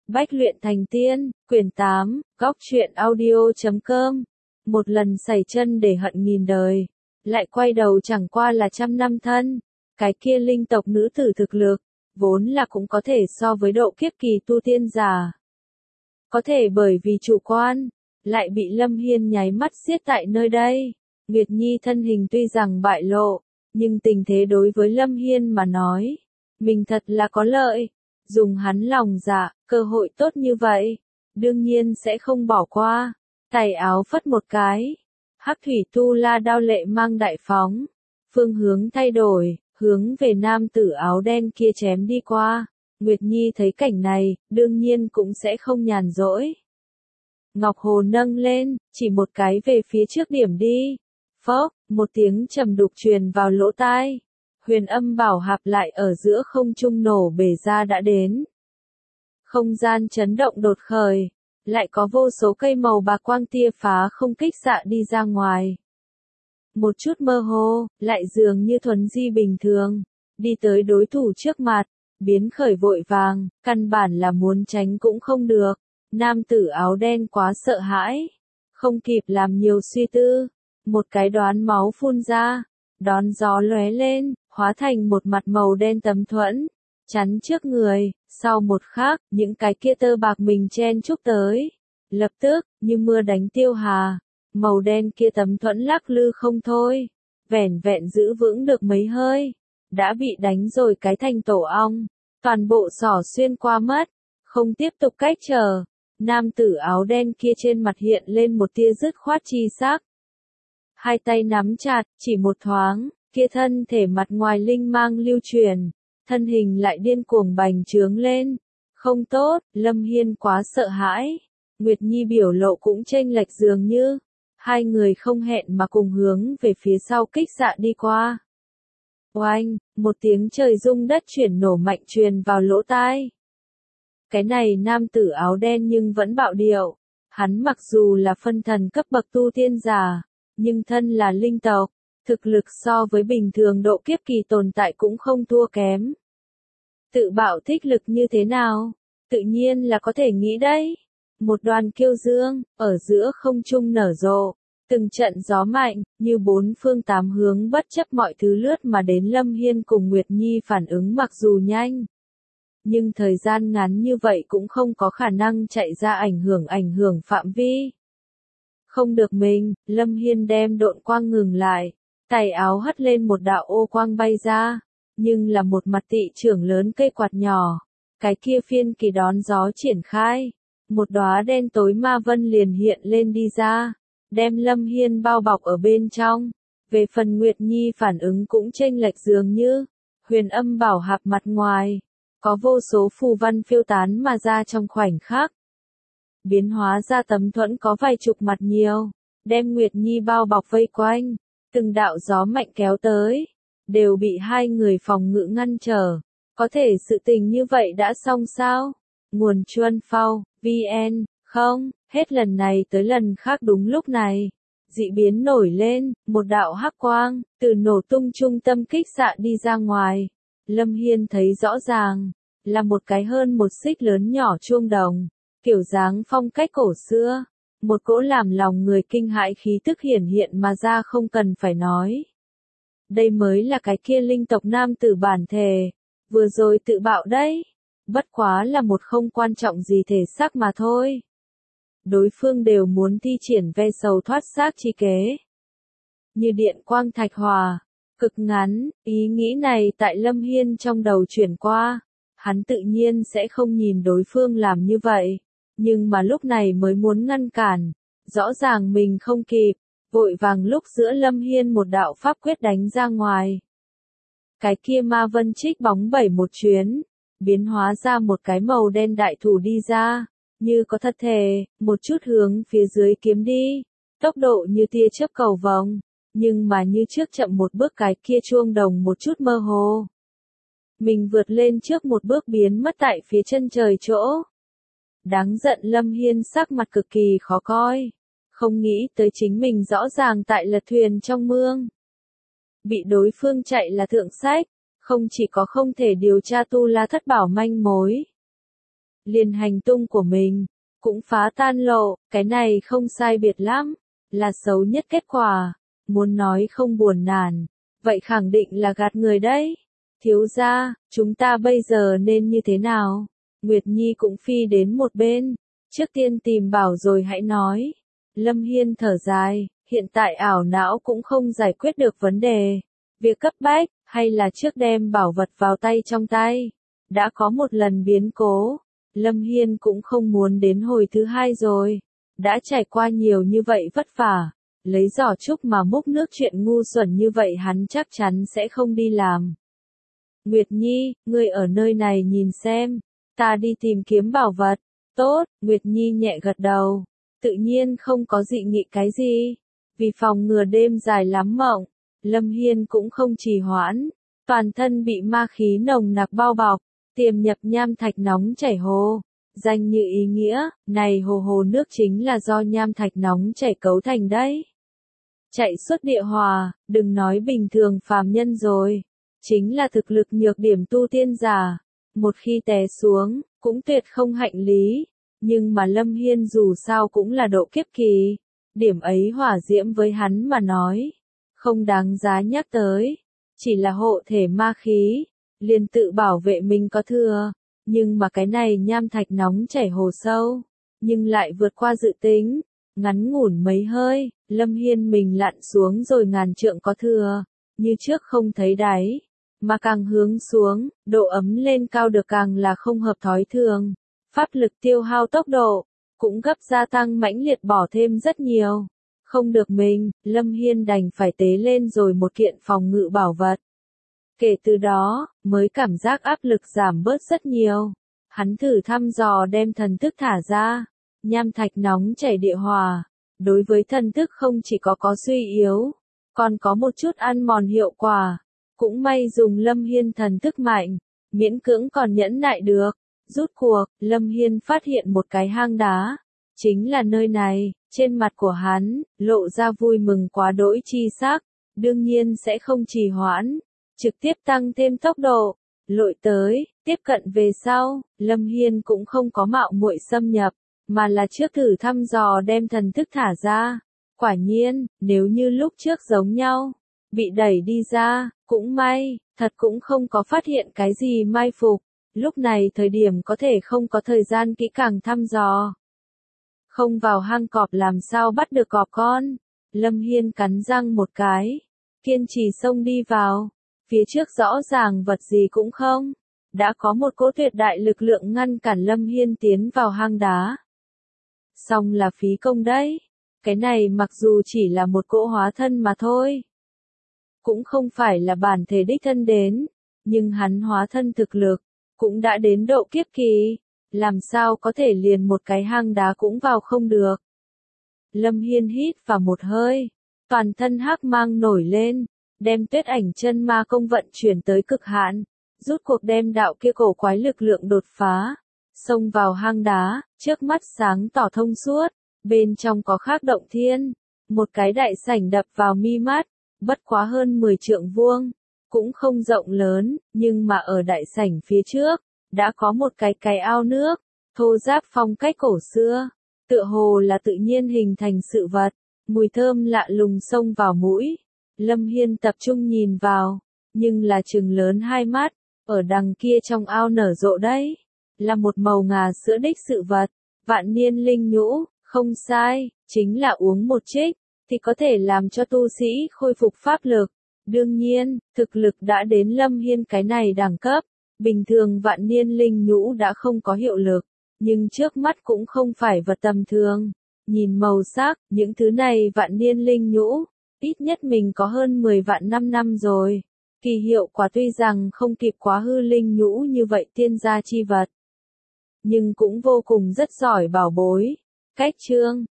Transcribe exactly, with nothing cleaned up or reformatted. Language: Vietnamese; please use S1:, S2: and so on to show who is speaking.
S1: Bách luyện thành tiên, quyển tám, góc truyện audio chấm com. Một lần sẩy chân để hận nghìn đời, lại quay đầu chẳng qua là trăm năm thân. Cái kia linh tộc nữ tử thực lực, vốn là cũng có thể so với độ kiếp kỳ tu tiên giả. Có thể bởi vì chủ quan, lại bị Lâm Hiên nháy mắt giết tại nơi đây. Nguyệt Nhi thân hình tuy rằng bại lộ, nhưng tình thế đối với Lâm Hiên mà nói, mình thật là có lợi. Dùng hắn lòng dạ, cơ hội tốt như vậy, đương nhiên sẽ không bỏ qua. Tay áo phất một cái, hắc thủy tu la đao lệ mang đại phóng, phương hướng thay đổi, hướng về nam tử áo đen kia chém đi qua. Nguyệt Nhi thấy cảnh này, đương nhiên cũng sẽ không nhàn rỗi. Ngọc Hồ nâng lên, chỉ một cái về phía trước điểm đi. Phốc, một tiếng trầm đục truyền vào lỗ tai. Huyền âm bảo hạp lại ở giữa không trung nổ bể ra đã đến. Không gian chấn động đột khởi, lại có vô số cây màu bạc quang tia phá không kích xạ đi ra ngoài. Một chút mơ hồ, lại dường như thuần di bình thường, đi tới đối thủ trước mặt, biến khởi vội vàng, căn bản là muốn tránh cũng không được. Nam tử áo đen quá sợ hãi, không kịp làm nhiều suy tư, một cái đoán máu phun ra, đón gió lóe lên, hóa thành một mặt màu đen tấm thuẫn, chắn trước người. Sau một khắc, những cái kia tơ bạc mình chen chúc tới, lập tức, như mưa đánh tiêu hà, màu đen kia tấm thuẫn lắc lư không thôi, vẻn vẹn giữ vững được mấy hơi, đã bị đánh rồi cái thành tổ ong, toàn bộ xỏ xuyên qua mất, không tiếp tục cách trở. Nam tử áo đen kia trên mặt hiện lên một tia dứt khoát chi sắc. Hai tay nắm chặt, chỉ một thoáng, kia thân thể mặt ngoài linh mang lưu truyền, thân hình lại điên cuồng bành trướng lên. Không tốt, Lâm Hiên quá sợ hãi. Nguyệt Nhi biểu lộ cũng chênh lệch dường như, hai người không hẹn mà cùng hướng về phía sau kích xạ đi qua. Oanh, một tiếng trời rung đất chuyển nổ mạnh truyền vào lỗ tai. Cái này nam tử áo đen nhưng vẫn bạo điệu, hắn mặc dù là phân thần cấp bậc tu tiên giả, nhưng thân là linh tộc, thực lực so với bình thường độ kiếp kỳ tồn tại cũng không thua kém. Tự bạo thích lực như thế nào? Tự nhiên là có thể nghĩ đấy. Một đoàn kiêu dương, ở giữa không trung nở rộ, từng trận gió mạnh, như bốn phương tám hướng bất chấp mọi thứ lướt mà đến. Lâm Hiên cùng Nguyệt Nhi phản ứng mặc dù nhanh, nhưng thời gian ngắn như vậy cũng không có khả năng chạy ra ảnh hưởng ảnh hưởng phạm vi. Không được mình, Lâm Hiên đem độn quang ngừng lại, tay áo hất lên một đạo ô quang bay ra, nhưng là một mặt tị trưởng lớn cây quạt nhỏ, cái kia phiên kỳ đón gió triển khai, một đóa đen tối ma vân liền hiện lên đi ra, đem Lâm Hiên bao bọc ở bên trong. Về phần Nguyệt Nhi phản ứng cũng chênh lệch dường như, huyền âm bảo hạp mặt ngoài, có vô số phù văn phiêu tán mà ra trong khoảnh khắc. Biến hóa ra tấm thuẫn có vài chục mặt nhiều, đem Nguyệt Nhi bao bọc vây quanh, từng đạo gió mạnh kéo tới, đều bị hai người phòng ngự ngăn trở. Có thể sự tình như vậy đã xong sao? Nguồn Chuân Phao, vê en, không, hết lần này tới lần khác đúng lúc này. Dị biến nổi lên, một đạo hắc quang, từ nổ tung trung tâm kích xạ đi ra ngoài. Lâm Hiên thấy rõ ràng, là một cái hơn một xích lớn nhỏ chuông đồng, kiểu dáng phong cách cổ xưa, một cỗ làm lòng người kinh hãi khí tức hiển hiện mà ra không cần phải nói. Đây mới là cái kia linh tộc nam tử bản thể, vừa rồi tự bạo đấy, bất quá là một không quan trọng gì thể xác mà thôi. Đối phương đều muốn thi triển ve sầu thoát xác chi kế. Như điện quang thạch hòa, cực ngắn, ý nghĩ này tại Lâm Hiên trong đầu chuyển qua, hắn tự nhiên sẽ không nhìn đối phương làm như vậy, nhưng mà lúc này mới muốn ngăn cản, rõ ràng mình không kịp, vội vàng lúc giữa Lâm Hiên một đạo pháp quyết đánh ra ngoài. Cái kia ma vân trích bóng bảy một chuyến, biến hóa ra một cái màu đen đại thủ đi ra, như có thật thể, một chút hướng phía dưới kiếm đi, tốc độ như tia chớp cầu vồng. Nhưng mà như trước chậm một bước cái kia chuông đồng một chút mơ hồ. Mình vượt lên trước một bước biến mất tại phía chân trời chỗ. Đáng giận Lâm Hiên sắc mặt cực kỳ khó coi. Không nghĩ tới chính mình rõ ràng tại lật thuyền trong mương. Bị đối phương chạy là thượng sách, không chỉ có không thể điều tra tu la thất bảo manh mối. liền hành tung của mình, cũng phá tan lộ, cái này không sai biệt lắm, là xấu nhất kết quả, muốn nói không buồn nản, vậy khẳng định là gạt người đấy. Thiếu gia, chúng ta bây giờ nên như thế nào? Nguyệt Nhi cũng phi đến một bên, trước tiên tìm bảo rồi hãy nói. Lâm Hiên thở dài, hiện tại ảo não cũng không giải quyết được vấn đề. Việc cấp bách, hay là trước đem bảo vật vào tay trong tay. Đã có một lần biến cố, Lâm Hiên cũng không muốn đến hồi thứ hai rồi. Đã trải qua nhiều như vậy vất vả, lấy giỏ trúc mà múc nước chuyện ngu xuẩn như vậy hắn chắc chắn sẽ không đi làm. Nguyệt Nhi, ngươi ở nơi này nhìn xem, ta đi tìm kiếm bảo vật. Tốt, Nguyệt Nhi nhẹ gật đầu, tự nhiên không có dị nghị cái gì. Vì phòng ngừa đêm dài lắm mộng, Lâm Hiên cũng không trì hoãn, toàn thân bị ma khí nồng nặc bao bọc, tiềm nhập nham thạch nóng chảy hồ. Danh như ý nghĩa, này hồ hồ nước chính là do nham thạch nóng chảy cấu thành đấy. Chạy suốt địa hòa, đừng nói bình thường phàm nhân rồi, chính là thực lực nhược điểm tu tiên giả, một khi té xuống, cũng tuyệt không hạnh lý. Nhưng mà Lâm Hiên dù sao cũng là độ kiếp kỳ, điểm ấy hỏa diễm với hắn mà nói, không đáng giá nhắc tới, chỉ là hộ thể ma khí, liền tự bảo vệ mình có thừa. Nhưng mà cái này nham thạch nóng chảy hồ sâu, nhưng lại vượt qua dự tính, ngắn ngủn mấy hơi, Lâm Hiên mình lặn xuống rồi ngàn trượng có thừa, như trước không thấy đáy, mà càng hướng xuống, độ ấm lên cao được càng là không hợp thói thường, pháp lực tiêu hao tốc độ, cũng gấp gia tăng mãnh liệt bỏ thêm rất nhiều. Không được mình, Lâm Hiên đành phải tế lên rồi một kiện phòng ngự bảo vật. Kể từ đó, mới cảm giác áp lực giảm bớt rất nhiều. Hắn thử thăm dò đem thần thức thả ra. Nham thạch nóng chảy địa hòa. Đối với thần thức không chỉ có có suy yếu, còn có một chút ăn mòn hiệu quả. Cũng may dùng Lâm Hiên thần thức mạnh, miễn cưỡng còn nhẫn nại được. Rút cuộc, Lâm Hiên phát hiện một cái hang đá. Chính là nơi này, trên mặt của hắn, lộ ra vui mừng quá đỗi chi sắc. Đương nhiên sẽ không trì hoãn, trực tiếp tăng thêm tốc độ, lội tới, tiếp cận về sau, Lâm Hiên cũng không có mạo muội xâm nhập, mà là trước thử thăm dò đem thần thức thả ra. Quả nhiên, nếu như lúc trước giống nhau, bị đẩy đi ra, cũng may, thật cũng không có phát hiện cái gì mai phục, lúc này thời điểm có thể không có thời gian kỹ càng thăm dò. Không vào hang cọp làm sao bắt được cọp con, Lâm Hiên cắn răng một cái, kiên trì xông đi vào. Phía trước rõ ràng vật gì cũng không, đã có một cỗ tuyệt đại lực lượng ngăn cản Lâm Hiên tiến vào hang đá. Xong là phí công đấy, cái này mặc dù chỉ là một cỗ hóa thân mà thôi. Cũng không phải là bản thể đích thân đến, nhưng hắn hóa thân thực lực, cũng đã đến độ kiếp kỳ, làm sao có thể liền một cái hang đá cũng vào không được. Lâm Hiên hít vào một hơi, toàn thân hắc mang nổi lên. Đem tuyết ảnh chân ma công vận chuyển tới cực hạn, rút cuộc đem đạo kia cổ quái lực lượng đột phá, xông vào hang đá, trước mắt sáng tỏ thông suốt, bên trong có khác động thiên, một cái đại sảnh đập vào mi mắt, bất quá hơn mười trượng vuông, cũng không rộng lớn, nhưng mà ở đại sảnh phía trước, đã có một cái cái ao nước, thô ráp phong cách cổ xưa, tựa hồ là tự nhiên hình thành sự vật, mùi thơm lạ lùng xông vào mũi. Lâm Hiên tập trung nhìn vào, nhưng là trừng lớn hai mắt, ở đằng kia trong ao nở rộ đấy, là một màu ngà sữa đích sự vật, vạn niên linh nhũ, không sai, chính là uống một trích, thì có thể làm cho tu sĩ khôi phục pháp lực. Đương nhiên, thực lực đã đến Lâm Hiên cái này đẳng cấp, bình thường vạn niên linh nhũ đã không có hiệu lực, nhưng trước mắt cũng không phải vật tầm thường. Nhìn màu sắc, những thứ này vạn niên linh nhũ, ít nhất mình có hơn mười vạn năm năm rồi. Kỳ hiệu quả tuy rằng không kịp quá hư linh nhũ như vậy tiên gia chi vật, nhưng cũng vô cùng rất giỏi bảo bối. Cách chương